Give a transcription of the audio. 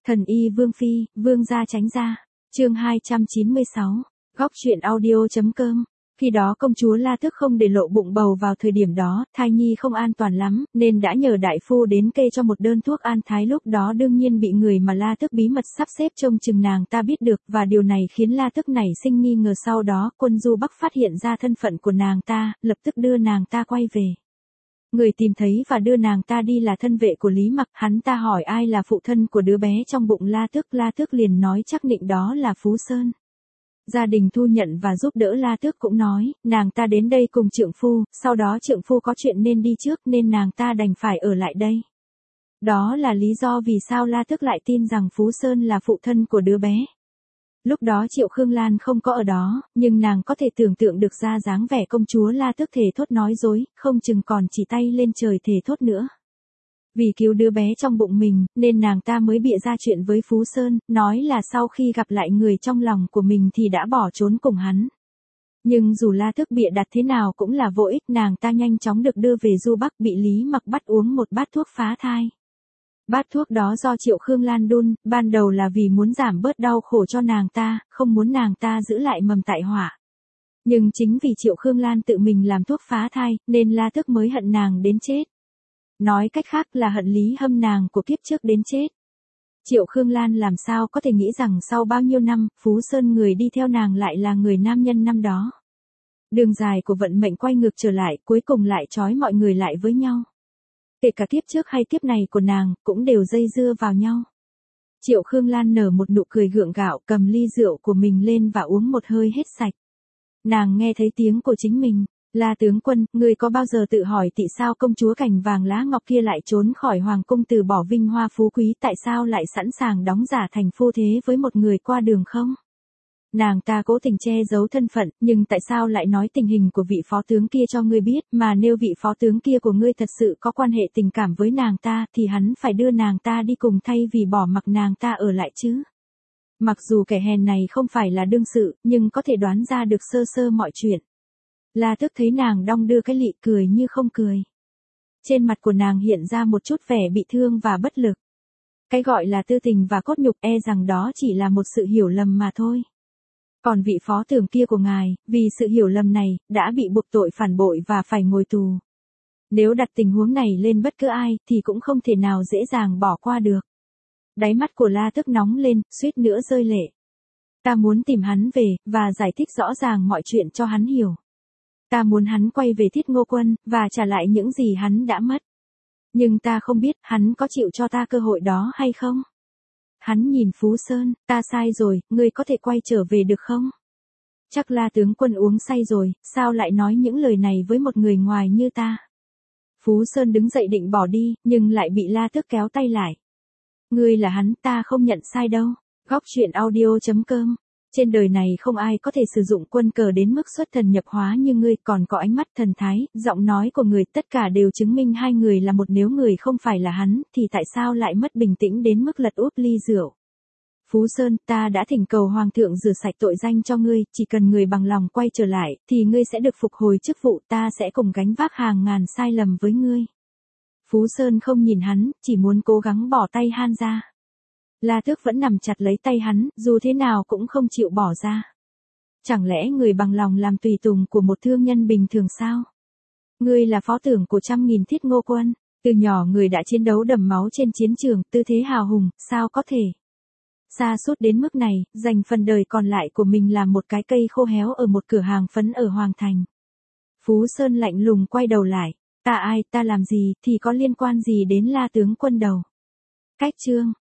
Thần y Vương Phi, Vương gia tránh ra. Chương 296. Góc truyện audio.com. Khi đó công chúa La Tước không để lộ bụng bầu vào thời điểm đó, thai nhi không an toàn lắm, nên đã nhờ đại phu đến kê cho một đơn thuốc an thái, lúc đó đương nhiên bị người mà La Tước bí mật sắp xếp trông chừng nàng ta biết được, và điều này khiến La Tước nảy sinh nghi ngờ. Sau đó quân Du Bắc phát hiện ra thân phận của nàng ta, lập tức đưa nàng ta quay về. Người tìm thấy và đưa nàng ta đi là thân vệ của Lý Mặc. Hắn ta hỏi ai là phụ thân của đứa bé trong bụng La Tước liền nói chắc định đó là Phú Sơn. Gia đình thu nhận và giúp đỡ La Tước cũng nói, nàng ta đến đây cùng trượng phu, sau đó trượng phu có chuyện nên đi trước nên nàng ta đành phải ở lại đây. Đó là lý do vì sao La Tước lại tin rằng Phú Sơn là phụ thân của đứa bé. Lúc đó Triệu Khương Lan không có ở đó, nhưng nàng có thể tưởng tượng được ra dáng vẻ công chúa La Tước thề thốt nói dối, không chừng còn chỉ tay lên trời thề thốt nữa. Vì cứu đứa bé trong bụng mình, nên nàng ta mới bịa ra chuyện với Phú Sơn, nói là sau khi gặp lại người trong lòng của mình thì đã bỏ trốn cùng hắn. Nhưng dù La Tước bịa đặt thế nào cũng là vô ích, nàng ta nhanh chóng được đưa về Du Bắc, bị Lý Mặc bắt uống một bát thuốc phá thai. Bát thuốc đó do Triệu Khương Lan đun, ban đầu là vì muốn giảm bớt đau khổ cho nàng ta, không muốn nàng ta giữ lại mầm tại họa. Nhưng chính vì Triệu Khương Lan tự mình làm thuốc phá thai, nên La Tước mới hận nàng đến chết. Nói cách khác là hận Lý Hâm nàng của kiếp trước đến chết. Triệu Khương Lan làm sao có thể nghĩ rằng sau bao nhiêu năm, Phú Sơn người đi theo nàng lại là người nam nhân năm đó. Đường dài của vận mệnh quay ngược trở lại, cuối cùng lại trói mọi người lại với nhau. Kể cả kiếp trước hay kiếp này của nàng, cũng đều dây dưa vào nhau. Triệu Khương Lan nở một nụ cười gượng gạo, cầm ly rượu của mình lên và uống một hơi hết sạch. Nàng nghe thấy tiếng của chính mình. La tướng quân, ngươi có bao giờ tự hỏi tại sao công chúa Cành Vàng Lá Ngọc kia lại trốn khỏi hoàng cung, từ bỏ vinh hoa phú quý, tại sao lại sẵn sàng đóng giả thành phu thế với một người qua đường không? Nàng ta cố tình che giấu thân phận, nhưng tại sao lại nói tình hình của vị phó tướng kia cho ngươi biết, mà nếu vị phó tướng kia của ngươi thật sự có quan hệ tình cảm với nàng ta, thì hắn phải đưa nàng ta đi cùng thay vì bỏ mặc nàng ta ở lại chứ? Mặc dù kẻ hèn này không phải là đương sự, nhưng có thể đoán ra được sơ sơ mọi chuyện. La Tước thấy nàng đong đưa cái lị, cười như không cười. Trên mặt của nàng hiện ra một chút vẻ bị thương và bất lực. Cái gọi là tư tình và cốt nhục, rằng đó chỉ là một sự hiểu lầm mà thôi. Còn vị phó tướng kia của ngài, vì sự hiểu lầm này, đã bị buộc tội phản bội và phải ngồi tù. Nếu đặt tình huống này lên bất cứ ai, thì cũng không thể nào dễ dàng bỏ qua được. Đáy mắt của La Tước nóng lên, suýt nữa rơi lệ. Ta muốn tìm hắn về, và giải thích rõ ràng mọi chuyện cho hắn hiểu. Ta muốn hắn quay về Thiết Ngô Quân, và trả lại những gì hắn đã mất. Nhưng ta không biết, hắn có chịu cho ta cơ hội đó hay không? Hắn nhìn Phú Sơn, ta sai rồi, ngươi có thể quay trở về được không? Chắc La tướng quân uống say rồi, sao lại nói những lời này với một người ngoài như ta? Phú Sơn đứng dậy định bỏ đi, nhưng lại bị La Tước kéo tay lại. Ngươi là hắn, ta không nhận sai đâu. Góc truyện audio.com. Trên đời này không ai có thể sử dụng quân cờ đến mức xuất thần nhập hóa như ngươi, còn có ánh mắt, thần thái, giọng nói của người, tất cả đều chứng minh hai người là một. Nếu người không phải là hắn, thì tại sao lại mất bình tĩnh đến mức lật úp ly rượu? Phú Sơn, ta đã thỉnh cầu hoàng thượng rửa sạch tội danh cho ngươi, chỉ cần người bằng lòng quay trở lại, thì ngươi sẽ được phục hồi chức vụ, ta sẽ cùng gánh vác hàng ngàn sai lầm với ngươi. Phú Sơn không nhìn hắn, chỉ muốn cố gắng bỏ tay han ra. La Tước vẫn nằm chặt lấy tay hắn, dù thế nào cũng không chịu bỏ ra. Chẳng lẽ người bằng lòng làm tùy tùng của một thương nhân bình thường sao? Ngươi là phó tướng của 100.000 Thiết Ngô Quân, từ nhỏ người đã chiến đấu đẫm máu trên chiến trường, tư thế hào hùng, sao có thể sa sút đến mức này, dành phần đời còn lại của mình làm một cái cây khô héo ở một cửa hàng phấn ở Hoàng Thành. Phú Sơn lạnh lùng quay đầu lại, ta ai, ta làm gì, thì có liên quan gì đến La tướng quân đầu. Cách chương